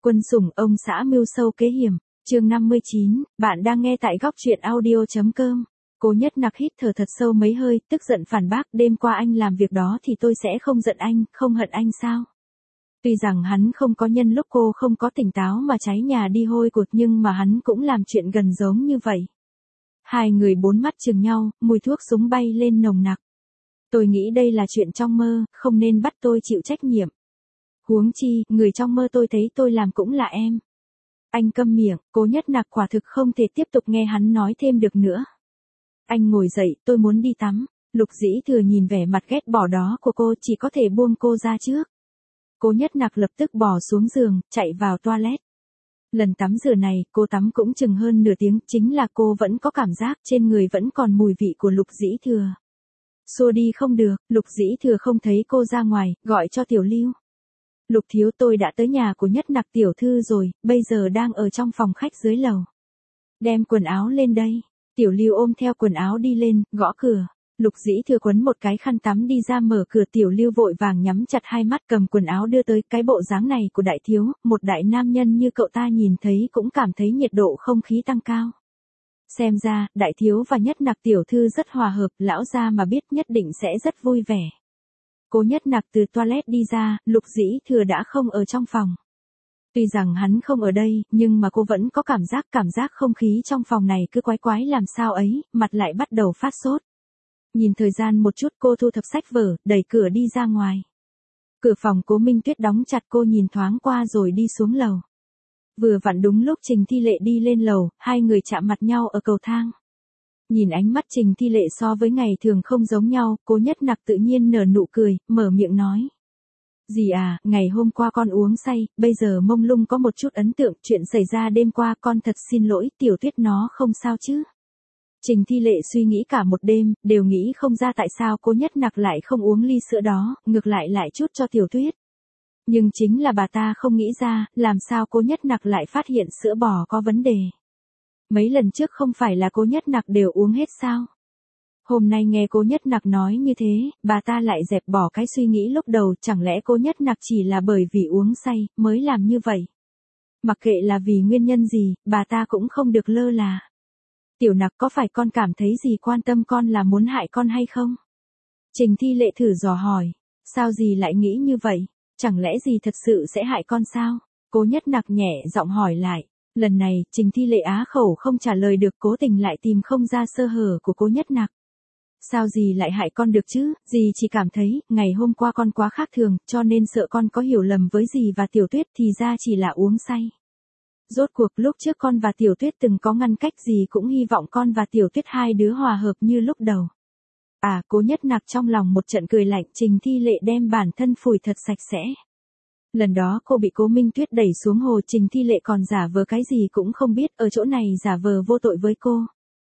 Quân sủng ông xã mưu sâu kế hiểm, chương 59, bạn đang nghe tại góc truyện audio.com. Cố Nhất Nặc hít thở thật sâu mấy hơi, tức giận phản bác, đêm qua anh làm việc đó thì tôi sẽ không giận anh, không hận anh sao? Tuy rằng hắn không có nhân lúc cô không có tỉnh táo mà cháy nhà đi hôi cột, nhưng mà hắn cũng làm chuyện gần giống như vậy. Hai người bốn mắt chừng nhau, mùi thuốc súng bay lên nồng nặc. Tôi nghĩ đây là chuyện trong mơ, không nên bắt tôi chịu trách nhiệm. Huống chi, người trong mơ tôi thấy tôi làm cũng là em. Anh câm miệng, Cố Nhất Nặc quả thực không thể tiếp tục nghe hắn nói thêm được nữa. Anh ngồi dậy, tôi muốn đi tắm. Lục Dĩ Thừa nhìn vẻ mặt ghét bỏ đó của cô, chỉ có thể buông cô ra trước. Cố Nhất Nặc lập tức bò xuống giường, chạy vào toilet. Lần tắm rửa này, cô tắm cũng chừng hơn nửa tiếng, chính là cô vẫn có cảm giác trên người vẫn còn mùi vị của Lục Dĩ Thừa. Xua đi không được, Lục Dĩ Thừa không thấy cô ra ngoài, gọi cho Tiểu Lưu. Lục thiếu, tôi đã tới nhà của Nhất Nặc tiểu thư rồi, bây giờ đang ở trong phòng khách dưới lầu. Đem quần áo lên đây. Tiểu Lưu ôm theo quần áo đi lên, gõ cửa. Lục Dĩ Thừa quấn một cái khăn tắm đi ra mở cửa. Tiểu Lưu vội vàng nhắm chặt hai mắt cầm quần áo đưa tới. Cái bộ dáng này của đại thiếu, một đại nam nhân như cậu ta nhìn thấy cũng cảm thấy nhiệt độ không khí tăng cao. Xem ra, đại thiếu và Nhất Nặc tiểu thư rất hòa hợp, lão gia mà biết nhất định sẽ rất vui vẻ. Cố Nhất Nặc từ toilet đi ra, Lục Dĩ Thừa đã không ở trong phòng. Tuy rằng hắn không ở đây, nhưng mà cô vẫn có cảm giác không khí trong phòng này cứ quái quái làm sao ấy, mặt lại bắt đầu phát sốt. Nhìn thời gian một chút, cô thu thập sách vở, đẩy cửa đi ra ngoài. Cửa phòng Cố Minh Tuyết đóng chặt, cô nhìn thoáng qua rồi đi xuống lầu. Vừa vặn đúng lúc Trình Thi Lệ đi lên lầu, hai người chạm mặt nhau ở cầu thang. Nhìn ánh mắt Trình Thi Lệ so với ngày thường không giống nhau, Cố Nhất Nặc tự nhiên nở nụ cười, mở miệng nói. Dì à, ngày hôm qua con uống say, bây giờ mông lung có một chút ấn tượng, chuyện xảy ra đêm qua con thật xin lỗi, Tiểu Tuyết nó không sao chứ. Trình Thi Lệ suy nghĩ cả một đêm, đều nghĩ không ra tại sao Cố Nhất Nặc lại không uống ly sữa đó, ngược lại chút cho Tiểu Tuyết. Nhưng chính là bà ta không nghĩ ra, làm sao Cố Nhất Nặc lại phát hiện sữa bò có vấn đề. Mấy lần trước không phải là Cố Nhất Nặc đều uống hết sao? Hôm nay nghe Cố Nhất Nặc nói như thế, bà ta lại dẹp bỏ cái suy nghĩ lúc đầu, chẳng lẽ Cố Nhất Nặc chỉ là bởi vì uống say, mới làm như vậy. Mặc kệ là vì nguyên nhân gì, bà ta cũng không được lơ là. Tiểu Nặc, có phải con cảm thấy gì quan tâm con là muốn hại con hay không? Trình Thi Lệ thử dò hỏi, sao dì lại nghĩ như vậy? Chẳng lẽ dì thật sự sẽ hại con sao? Cố Nhất Nặc nhẹ giọng hỏi lại. Lần này, Trình Thi Lệ á khẩu không trả lời được, cố tình lại tìm không ra sơ hở của Cố Nhất Nặc. Sao dì lại hại con được chứ, dì chỉ cảm thấy, ngày hôm qua con quá khác thường, cho nên sợ con có hiểu lầm với dì và Tiểu Tuyết, thì ra chỉ là uống say. Rốt cuộc lúc trước con và Tiểu Tuyết từng có ngăn cách, dì cũng hy vọng con và Tiểu Tuyết hai đứa hòa hợp như lúc đầu. À, Cố Nhất Nặc trong lòng một trận cười lạnh. Trình Thi Lệ đem bản thân phủi thật sạch sẽ. Lần đó cô bị Cố Minh Tuyết đẩy xuống hồ, Trình Thi Lệ còn giả vờ cái gì cũng không biết, ở chỗ này giả vờ vô tội với cô.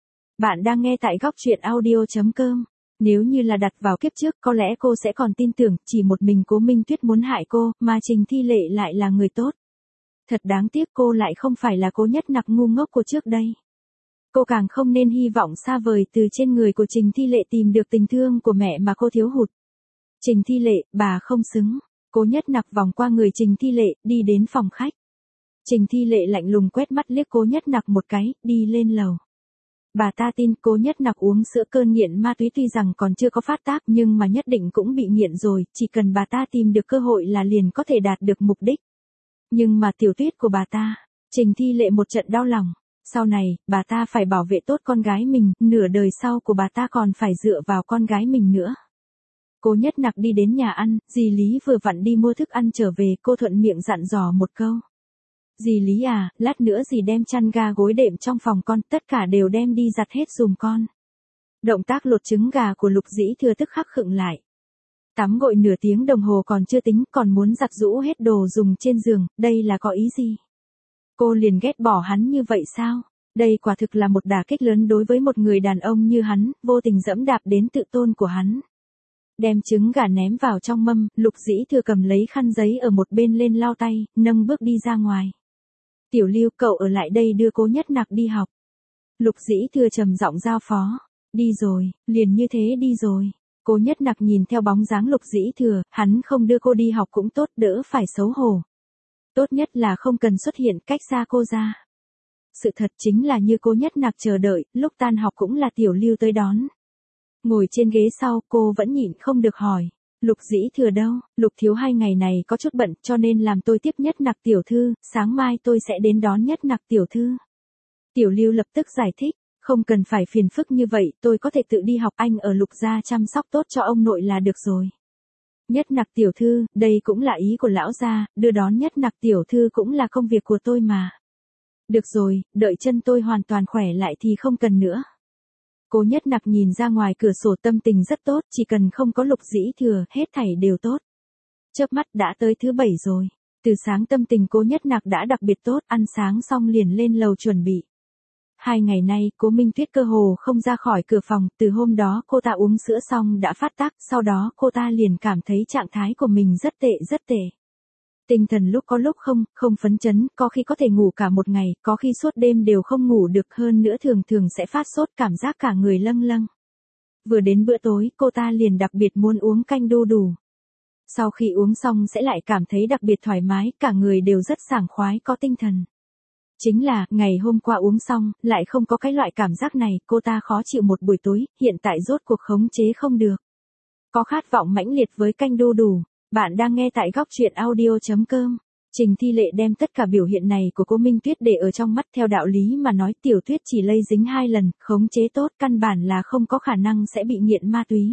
Bạn đang nghe tại góc truyện audio.com. Nếu như là đặt vào kiếp trước, có lẽ cô sẽ còn tin tưởng, chỉ một mình Cố Minh Tuyết muốn hại cô, mà Trình Thi Lệ lại là người tốt. Thật đáng tiếc cô lại không phải là Cố Nhất Nặc ngu ngốc của trước đây. Cô càng không nên hy vọng xa vời từ trên người của Trình Thi Lệ tìm được tình thương của mẹ mà cô thiếu hụt. Trình Thi Lệ, bà không xứng. Cố Nhất Nặc vòng qua người Trình Thi Lệ, đi đến phòng khách. Trình Thi Lệ lạnh lùng quét mắt liếc Cố Nhất Nặc một cái, đi lên lầu. Bà ta tin Cố Nhất Nặc uống sữa, cơn nghiện ma túy tuy rằng còn chưa có phát tác nhưng mà nhất định cũng bị nghiện rồi, chỉ cần bà ta tìm được cơ hội là liền có thể đạt được mục đích. Nhưng mà Tiểu Tuyết của bà ta, Trình Thi Lệ một trận đau lòng. Sau này, bà ta phải bảo vệ tốt con gái mình, nửa đời sau của bà ta còn phải dựa vào con gái mình nữa. Cố Nhất Nặc đi đến nhà ăn, dì Lý vừa vặn đi mua thức ăn trở về, cô thuận miệng dặn dò một câu. Dì Lý à, lát nữa dì đem chăn ga gối đệm trong phòng con, tất cả đều đem đi giặt hết giùm con. Động tác lột trứng gà của Lục Dĩ Thừa tức khắc khựng lại. Tắm gội nửa tiếng đồng hồ còn chưa tính, còn muốn giặt giũ hết đồ dùng trên giường, đây là có ý gì? Cô liền ghét bỏ hắn như vậy sao? Đây quả thực là một đả kích lớn đối với một người đàn ông như hắn, vô tình dẫm đạp đến tự tôn của hắn. Đem trứng gà ném vào trong mâm, Lục Dĩ Thừa cầm lấy khăn giấy ở một bên lên lau tay, nâng bước đi ra ngoài. Tiểu Lưu, cậu ở lại đây đưa Cố Nhất Nặc đi học. Lục Dĩ Thừa trầm giọng giao phó. Đi rồi, liền như thế đi rồi. Cố Nhất Nặc nhìn theo bóng dáng Lục Dĩ Thừa, hắn không đưa cô đi học cũng tốt, đỡ phải xấu hổ. Tốt nhất là không cần xuất hiện cách xa cô ra. Sự thật chính là như Cố Nhất Nặc chờ đợi, lúc tan học cũng là Tiểu Lưu tới đón. Ngồi trên ghế sau, cô vẫn nhịn không được hỏi. Lục Dĩ Thừa đâu? Lục thiếu 2 ngày này có chút bận cho nên làm tôi tiếp Nhất Nặc tiểu thư, sáng mai tôi sẽ đến đón Nhất Nặc tiểu thư. Tiểu Lưu lập tức giải thích, không cần phải phiền phức như vậy, tôi có thể tự đi học, anh ở Lục gia chăm sóc tốt cho ông nội là được rồi. Nhất Nặc tiểu thư, đây cũng là ý của lão gia, đưa đón Nhất Nặc tiểu thư cũng là công việc của tôi mà. Được rồi, đợi chân tôi hoàn toàn khỏe lại thì không cần nữa. Cố Nhất Nặc nhìn ra ngoài cửa sổ, tâm tình rất tốt, chỉ cần không có Lục Dĩ Thừa, hết thảy đều tốt. Chớp mắt đã tới thứ 7 rồi. Từ sáng tâm tình Cố Nhất Nặc đã đặc biệt tốt, ăn sáng xong liền lên lầu chuẩn bị. 2 ngày nay, Cố Minh Tuyết cơ hồ không ra khỏi cửa phòng, từ hôm đó cô ta uống sữa xong đã phát tác, sau đó cô ta liền cảm thấy trạng thái của mình rất tệ rất tệ. Tinh thần lúc có lúc không phấn chấn, có khi có thể ngủ cả một ngày, có khi suốt đêm đều không ngủ được, hơn nữa thường thường sẽ phát sốt, cảm giác cả người lâng lâng. Vừa đến bữa tối, cô ta liền đặc biệt muốn uống canh đu đủ. Sau khi uống xong sẽ lại cảm thấy đặc biệt thoải mái, cả người đều rất sảng khoái, có tinh thần. Chính là, ngày hôm qua uống xong, lại không có cái loại cảm giác này, cô ta khó chịu một buổi tối, hiện tại rốt cuộc khống chế không được. Có khát vọng mãnh liệt với canh đu đủ. Bạn đang nghe tại góc truyện audio.com. Trình Thi Lệ đem tất cả biểu hiện này của Cố Minh Tuyết để ở trong mắt, theo đạo lý mà nói Tiểu Tuyết chỉ lây dính 2 lần, khống chế tốt, căn bản là không có khả năng sẽ bị nghiện ma túy.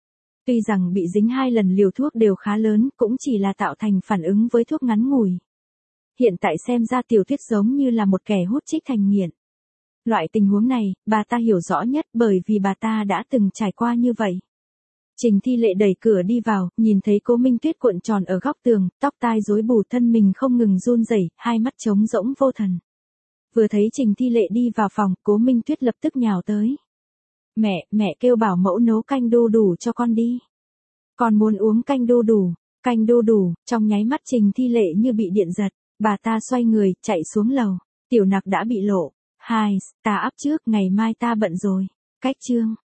Tuy rằng bị dính 2 lần liều thuốc đều khá lớn, cũng chỉ là tạo thành phản ứng với thuốc ngắn ngủi. Hiện tại xem ra Tiểu Tuyết giống như là một kẻ hút chích thành nghiện. Loại tình huống này, bà ta hiểu rõ nhất bởi vì bà ta đã từng trải qua như vậy. Trình Thi Lệ đẩy cửa đi vào, nhìn thấy Cố Minh Tuyết cuộn tròn ở góc tường, tóc tai rối bù, thân mình không ngừng run rẩy, hai mắt trống rỗng vô thần. Vừa thấy Trình Thi Lệ đi vào phòng, Cố Minh Tuyết lập tức nhào tới. Mẹ kêu bảo mẫu nấu canh đu đủ cho con đi. Con muốn uống canh đu đủ, trong nháy mắt Trình Thi Lệ như bị điện giật, bà ta xoay người, chạy xuống lầu. Tiểu Nặc đã bị lộ. Ta áp trước, ngày mai ta bận rồi. Cách chương.